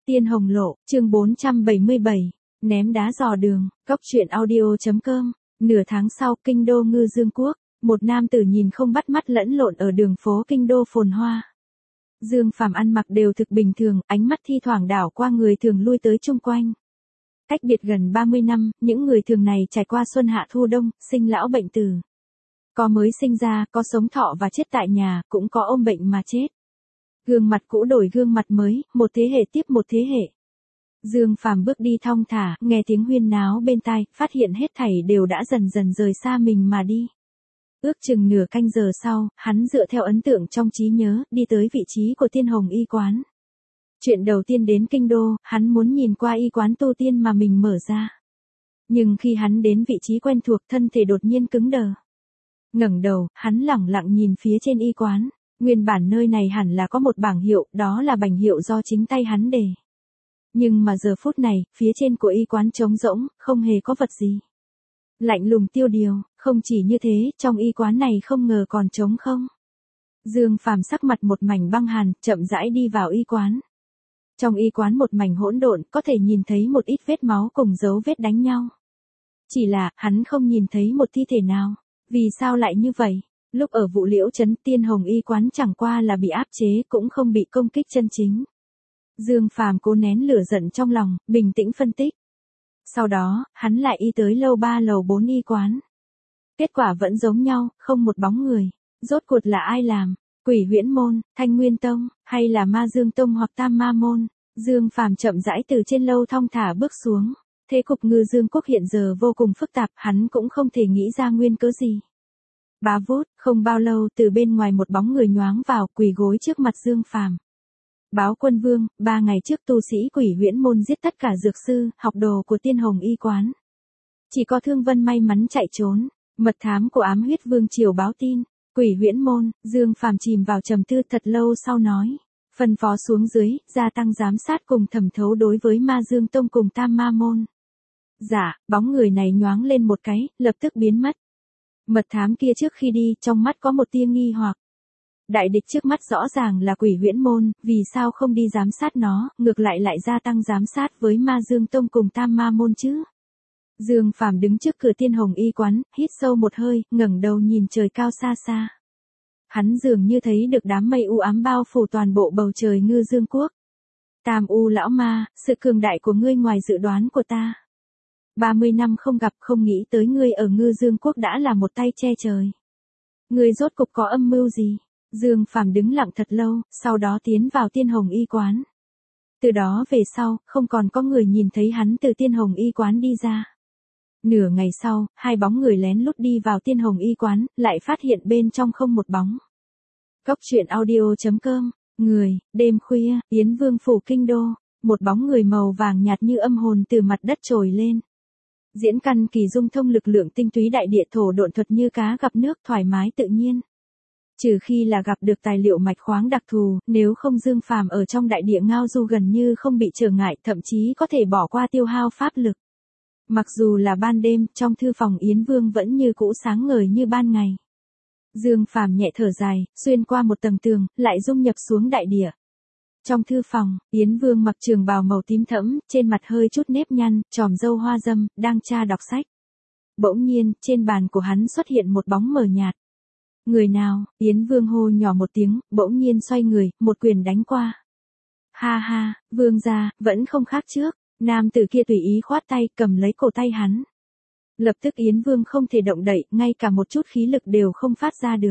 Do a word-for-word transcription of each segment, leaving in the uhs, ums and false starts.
Tiên Hồng Lộ, chương bốn trăm bảy mươi bảy, ném đá dò đường, cốc truyện audio chấm com. Nửa tháng sau, kinh đô Ngư Dương Quốc, một nam tử nhìn không bắt mắt lẫn lộn ở đường phố kinh đô phồn hoa. Dương Phàm ăn mặc đều thực bình thường, ánh mắt thi thoảng đảo qua người thường lui tới chung quanh. Cách biệt gần ba mươi năm, những người thường này trải qua xuân hạ thu đông, sinh lão bệnh tử. Có mới sinh ra, có sống thọ và chết tại nhà, cũng có ôm bệnh mà chết. Gương mặt cũ đổi gương mặt mới, một thế hệ tiếp một thế hệ. Dương Phàm bước đi thong thả, nghe tiếng huyên náo bên tai, phát hiện hết thảy đều đã dần dần rời xa mình mà đi. Ước chừng nửa canh giờ sau, hắn dựa theo ấn tượng trong trí nhớ, đi tới vị trí của Tiên Hồng y quán. Chuyện đầu tiên đến kinh đô, hắn muốn nhìn qua y quán tu tiên mà mình mở ra. Nhưng khi hắn đến vị trí quen thuộc, thân thể đột nhiên cứng đờ. Ngẩng đầu, hắn lẳng lặng nhìn phía trên y quán. Nguyên bản nơi này hẳn là có một bảng hiệu, đó là bảng hiệu do chính tay hắn đề. Nhưng mà giờ phút này, phía trên của y quán trống rỗng, không hề có vật gì. Lạnh lùng tiêu điều, không chỉ như thế, trong y quán này không ngờ còn trống không. Dương Phàm sắc mặt một mảnh băng hàn, chậm rãi đi vào y quán. Trong y quán một mảnh hỗn độn, có thể nhìn thấy một ít vết máu cùng dấu vết đánh nhau. Chỉ là, hắn không nhìn thấy một thi thể nào. Vì sao lại như vậy? Lúc ở Vụ Liễu trấn, Tiên Hồng y quán chẳng qua là bị áp chế, cũng không bị công kích chân chính. Dương Phàm cố nén lửa giận trong lòng, bình tĩnh phân tích. Sau đó, hắn lại y tới lầu ba lầu bốn y quán. Kết quả vẫn giống nhau, không một bóng người. Rốt cuộc là ai làm? Quỷ Huyễn Môn, Thanh Nguyên Tông, hay là Ma Dương Tông hoặc Tam Ma Môn? Dương Phàm chậm rãi từ trên lâu thong thả bước xuống. Thế cục Ngư Dương Quốc hiện giờ vô cùng phức tạp, hắn cũng không thể nghĩ ra nguyên cớ gì. Bá vút, không bao lâu từ bên ngoài một bóng người nhoáng vào, quỳ gối trước mặt Dương Phàm. Báo Quân Vương, ba ngày trước tu sĩ Quỷ Huyễn Môn giết tất cả dược sư, học đồ của Tiên Hồng y quán. Chỉ có Thương Vân may mắn chạy trốn. Mật thám của Ám Huyết Vương triều báo tin, Quỷ Huyễn Môn. Dương Phàm chìm vào trầm tư thật lâu sau nói, phân phó xuống dưới, gia tăng giám sát cùng thẩm thấu đối với Ma Dương Tông cùng Tam Ma Môn. Dạ, bóng người này nhoáng lên một cái, lập tức biến mất. Mật thám kia trước khi đi, trong mắt có một tia nghi hoặc. Đại địch trước mắt rõ ràng là Quỷ Huyễn Môn, vì sao không đi giám sát nó, ngược lại lại gia tăng giám sát với Ma Dương Tông cùng Tam Ma Môn chứ? Dương Phàm đứng trước cửa Tiên Hồng y quán, hít sâu một hơi, ngẩng đầu nhìn trời cao xa xa. Hắn dường như thấy được đám mây u ám bao phủ toàn bộ bầu trời Ngư Dương Quốc. Tam U lão ma, sự cường đại của ngươi ngoài dự đoán của ta. ba mươi năm không gặp, không nghĩ tới ngươi ở Ngư Dương Quốc đã là một tay che trời. Ngươi rốt cục có âm mưu gì? Dương Phàm đứng lặng thật lâu, sau đó tiến vào Tiên Hồng y quán. Từ đó về sau, không còn có người nhìn thấy hắn từ Tiên Hồng y quán đi ra. Nửa ngày sau, hai bóng người lén lút đi vào Tiên Hồng y quán, lại phát hiện bên trong không một bóng. Cốc truyện audio chấm com, người, đêm khuya, Yến Vương phủ kinh đô, một bóng người màu vàng nhạt như âm hồn từ mặt đất trồi lên. Diễn căn kỳ dung thông lực lượng tinh túy đại địa thổ độn thuật như cá gặp nước thoải mái tự nhiên. Trừ khi là gặp được tài liệu mạch khoáng đặc thù, nếu không Dương Phàm ở trong đại địa ngao du gần như không bị trở ngại, thậm chí có thể bỏ qua tiêu hao pháp lực. Mặc dù là ban đêm, trong thư phòng Yến Vương vẫn như cũ sáng ngời như ban ngày. Dương Phàm nhẹ thở dài, xuyên qua một tầng tường, lại dung nhập xuống đại địa. Trong thư phòng, Yến Vương mặc trường bào màu tím thẫm, trên mặt hơi chút nếp nhăn, tròm râu hoa râm, đang tra đọc sách. Bỗng nhiên, trên bàn của hắn xuất hiện một bóng mờ nhạt. Người nào? Yến Vương hô nhỏ một tiếng, bỗng nhiên xoay người, một quyền đánh qua. Ha ha, Vương gia, vẫn không khác trước. Nam tử kia tùy ý khoát tay, cầm lấy cổ tay hắn. Lập tức Yến Vương không thể động đậy, ngay cả một chút khí lực đều không phát ra được.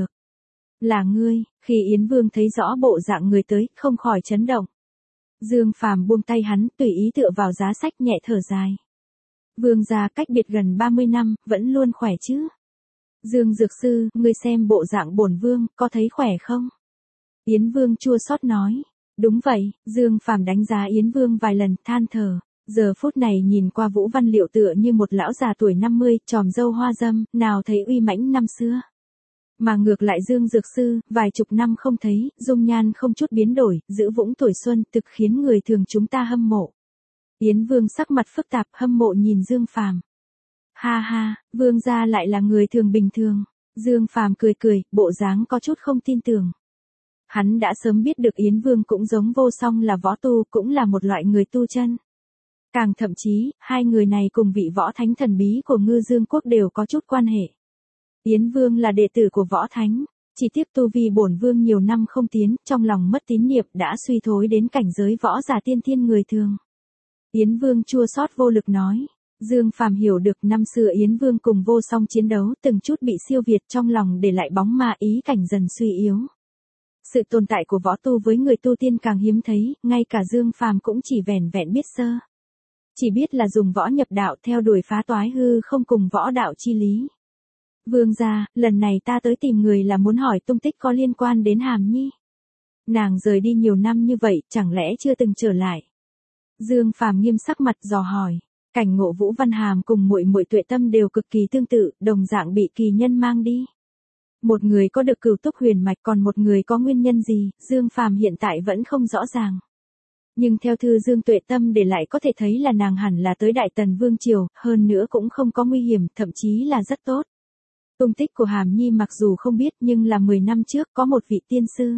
Là ngươi? Khi Yến Vương thấy rõ bộ dạng người tới, không khỏi chấn động. Dương Phàm buông tay hắn, tùy ý tựa vào giá sách nhẹ thở dài. Vương gia cách biệt gần ba mươi năm, vẫn luôn khỏe chứ? Dương Dược Sư, ngươi xem bộ dạng bổn vương, có thấy khỏe không? Yến Vương chua xót nói. Đúng vậy, Dương Phàm đánh giá Yến Vương vài lần, than thở. Giờ phút này nhìn qua Vũ Văn Liệu tựa như một lão già tuổi năm mươi, tròm râu hoa râm, nào thấy uy mãnh năm xưa. Mà ngược lại Dương Dược Sư, vài chục năm không thấy, dung nhan không chút biến đổi, giữ vững tuổi xuân, thực khiến người thường chúng ta hâm mộ. Yến Vương sắc mặt phức tạp, hâm mộ nhìn Dương Phàm. Ha ha, Vương gia lại là người thường bình thường. Dương Phàm cười cười, bộ dáng có chút không tin tưởng. Hắn đã sớm biết được Yến Vương cũng giống Vô Song là võ tu, cũng là một loại người tu chân. Càng thậm chí, hai người này cùng vị võ thánh thần bí của Ngư Dương Quốc đều có chút quan hệ. Yến Vương là đệ tử của võ thánh, chỉ tiếp tu vi bổn vương nhiều năm không tiến, trong lòng mất tín nhiệm đã suy thối đến cảnh giới võ giả tiên thiên người thường. Yến Vương chua xót vô lực nói. Dương Phàm hiểu được năm xưa Yến Vương cùng Vô Song chiến đấu từng chút bị siêu việt, trong lòng để lại bóng ma ý cảnh dần suy yếu. Sự tồn tại của võ tu với người tu tiên càng hiếm thấy, ngay cả Dương Phàm cũng chỉ vẻn vẹn biết sơ. Chỉ biết là dùng võ nhập đạo theo đuổi phá toái hư không cùng võ đạo chi lý. Vương gia, lần này ta tới tìm người là muốn hỏi tung tích có liên quan đến Hàm Nhi. Nàng rời đi nhiều năm như vậy, chẳng lẽ chưa từng trở lại? Dương Phàm nghiêm sắc mặt dò hỏi. Cảnh ngộ Vũ Văn Hàm cùng muội muội Tuệ Tâm đều cực kỳ tương tự, đồng dạng bị kỳ nhân mang đi. Một người có được cửu túc huyền mạch, còn một người có nguyên nhân gì, Dương Phàm hiện tại vẫn không rõ ràng. Nhưng theo thư Dương Tuệ Tâm để lại có thể thấy là nàng hẳn là tới Đại Tần Vương Triều, hơn nữa cũng không có nguy hiểm, thậm chí là rất tốt. Tung tích của Hàm Nhi mặc dù không biết nhưng là mười năm trước có một vị tiên sư.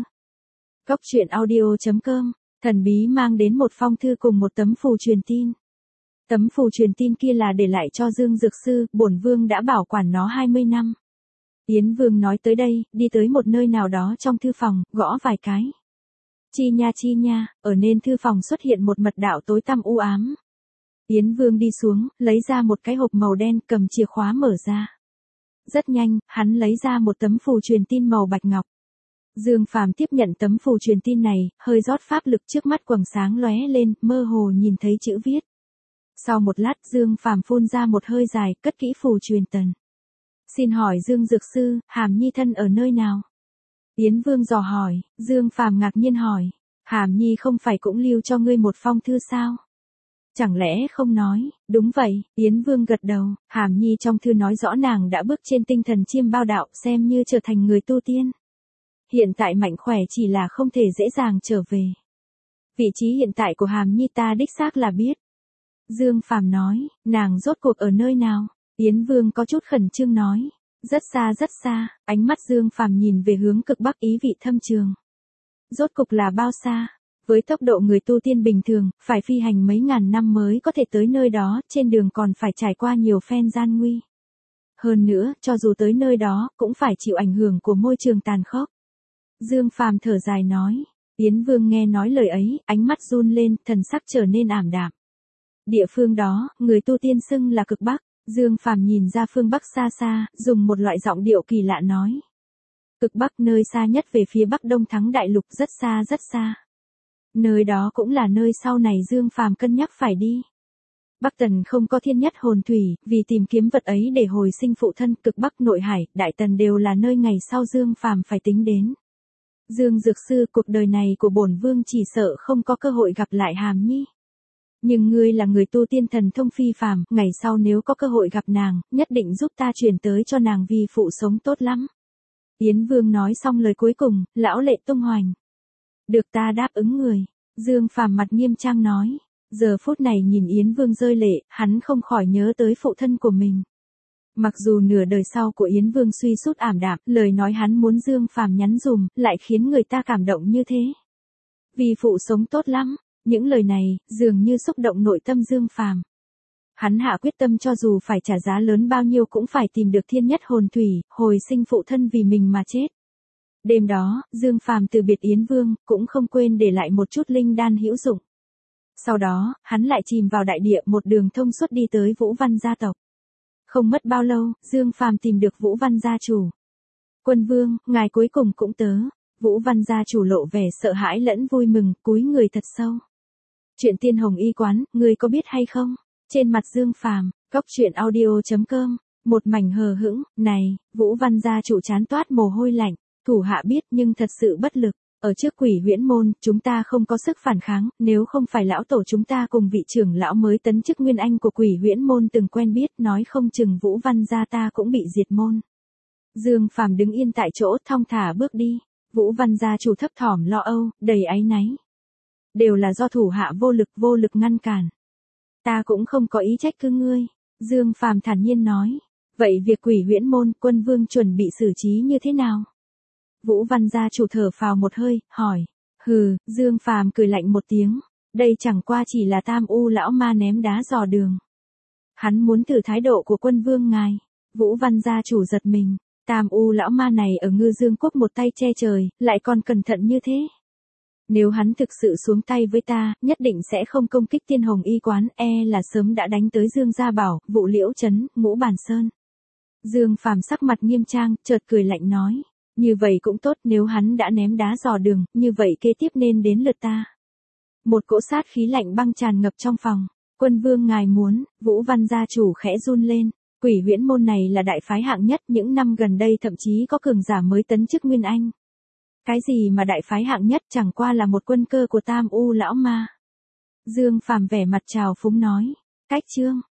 Cốc truyện audio chấm com, thần bí mang đến một phong thư cùng một tấm phù truyền tin. Tấm phù truyền tin kia là để lại cho Dương Dược Sư, bổn vương đã bảo quản nó hai mươi năm. Yến Vương nói tới đây, đi tới một nơi nào đó trong thư phòng, gõ vài cái. Chi nha chi nha, ở nên thư phòng xuất hiện một mật đạo tối tăm u ám. Yến Vương đi xuống, lấy ra một cái hộp màu đen, cầm chìa khóa mở ra. Rất nhanh, hắn lấy ra một tấm phù truyền tin màu bạch ngọc. Dương Phàm tiếp nhận tấm phù truyền tin này, hơi rót pháp lực, trước mắt quầng sáng lóe lên, mơ hồ nhìn thấy chữ viết. Sau một lát Dương Phàm phun ra một hơi dài, cất kỹ phù truyền tần. Xin hỏi Dương Dược Sư, Hàm Nhi thân ở nơi nào? Yến Vương dò hỏi. Dương Phàm ngạc nhiên hỏi. Hàm Nhi không phải cũng lưu cho ngươi một phong thư sao? Chẳng lẽ không nói? Đúng vậy, Yến Vương gật đầu. Hàm Nhi trong thư nói rõ nàng đã bước trên tinh thần chiêm bao đạo, xem như trở thành người tu tiên. Hiện tại mạnh khỏe, chỉ là không thể dễ dàng trở về. Vị trí hiện tại của Hàm Nhi ta đích xác là biết. Dương Phàm nói. Nàng rốt cuộc ở nơi nào? Yến Vương có chút khẩn trương nói. Rất xa rất xa. Ánh mắt Dương Phàm nhìn về hướng cực bắc, ý vị thâm trường. Rốt cục là bao xa? Với tốc độ người tu tiên bình thường, phải phi hành mấy ngàn năm mới có thể tới nơi đó, trên đường còn phải trải qua nhiều phen gian nguy. Hơn nữa, cho dù tới nơi đó, cũng phải chịu ảnh hưởng của môi trường tàn khốc. Dương Phàm thở dài nói. Yến Vương nghe nói lời ấy, ánh mắt run lên, thần sắc trở nên ảm đạm. Địa phương đó, người tu tiên xưng là cực bắc. Dương Phàm nhìn ra phương bắc xa xa, dùng một loại giọng điệu kỳ lạ nói. Cực bắc, nơi xa nhất về phía bắc đông thắng đại lục, rất xa rất xa. Nơi đó cũng là nơi sau này Dương Phàm cân nhắc phải đi. Bắc Tần không có thiên nhất hồn thủy, vì tìm kiếm vật ấy để hồi sinh phụ thân, cực bắc nội hải, Đại Tần đều là nơi ngày sau Dương Phàm phải tính đến. Dương Dược Sư, cuộc đời này của bổn vương chỉ sợ không có cơ hội gặp lại Hàm Nhi. Nhưng ngươi là người tu tiên thần thông phi phàm, ngày sau nếu có cơ hội gặp nàng, nhất định giúp ta truyền tới cho nàng, vì phụ sống tốt lắm. Yến Vương nói xong lời cuối cùng, lão lệ tung hoành. Được, ta đáp ứng người. Dương Phàm mặt nghiêm trang nói. Giờ phút này nhìn Yến Vương rơi lệ, hắn không khỏi nhớ tới phụ thân của mình. Mặc dù nửa đời sau của Yến Vương suy sút ảm đạm, lời nói hắn muốn Dương Phàm nhắn dùm, lại khiến người ta cảm động như thế. Vì phụ sống tốt lắm. Những lời này, dường như xúc động nội tâm Dương Phàm. Hắn hạ quyết tâm cho dù phải trả giá lớn bao nhiêu cũng phải tìm được thiên nhất hồn thủy, hồi sinh phụ thân vì mình mà chết. Đêm đó, Dương Phàm từ biệt Yến Vương, cũng không quên để lại một chút linh đan hữu dụng. Sau đó, hắn lại chìm vào đại địa, một đường thông suốt đi tới Vũ Văn gia tộc. Không mất bao lâu, Dương Phàm tìm được Vũ Văn gia chủ. Quân vương, ngài cuối cùng cũng tớ. Vũ Văn gia chủ lộ vẻ sợ hãi lẫn vui mừng, cúi người thật sâu. Chuyện Tiên Hồng Y Quán, ngươi có biết hay không? Trên mặt Dương Phàm, cốc truyện audio chấm com, một mảnh hờ hững. Này, Vũ Văn gia chủ chán toát mồ hôi lạnh. Thủ hạ biết nhưng thật sự bất lực. Ở trước Quỷ Huyễn môn, chúng ta không có sức phản kháng, nếu không phải lão tổ chúng ta cùng vị trưởng lão mới tấn chức nguyên anh của Quỷ Huyễn môn từng quen biết, nói không chừng Vũ Văn gia ta cũng bị diệt môn. Dương Phàm đứng yên tại chỗ, thong thả bước đi. Vũ Văn gia chủ thấp thỏm lo âu, đầy áy náy. Đều là do thủ hạ vô lực, vô lực ngăn cản. Ta cũng không có ý trách cứ ngươi. Dương Phàm thản nhiên nói. Vậy việc Quỷ Huyễn môn, quân vương chuẩn bị xử trí như thế nào? Vũ Văn gia chủ thở phào một hơi, hỏi. Hừ, Dương Phàm cười lạnh một tiếng. Đây chẳng qua chỉ là Tam U lão ma ném đá dò đường. Hắn muốn thử thái độ của quân vương ngài. Vũ Văn gia chủ giật mình. Tam U lão ma này ở Ngư Dương Quốc một tay che trời, lại còn cẩn thận như thế. Nếu hắn thực sự xuống tay với ta, nhất định sẽ không công kích Tiên Hồng Y quán, e là sớm đã đánh tới Dương Gia Bảo, Vụ Liễu Trấn, Ngũ Bản Sơn. Dương Phàm sắc mặt nghiêm trang, chợt cười lạnh nói. Như vậy cũng tốt, nếu hắn đã ném đá dò đường, như vậy kế tiếp nên đến lượt ta. Một cỗ sát khí lạnh băng tràn ngập trong phòng. Quân vương ngài muốn, Vũ Văn gia chủ khẽ run lên. Quỷ Huyễn môn này là đại phái hạng nhất, những năm gần đây thậm chí có cường giả mới tấn chức Nguyên Anh. Cái gì mà đại phái hạng nhất, chẳng qua là một quân cơ của Tam U lão ma. Dương Phàm vẻ mặt trào phúng nói. Cách chương.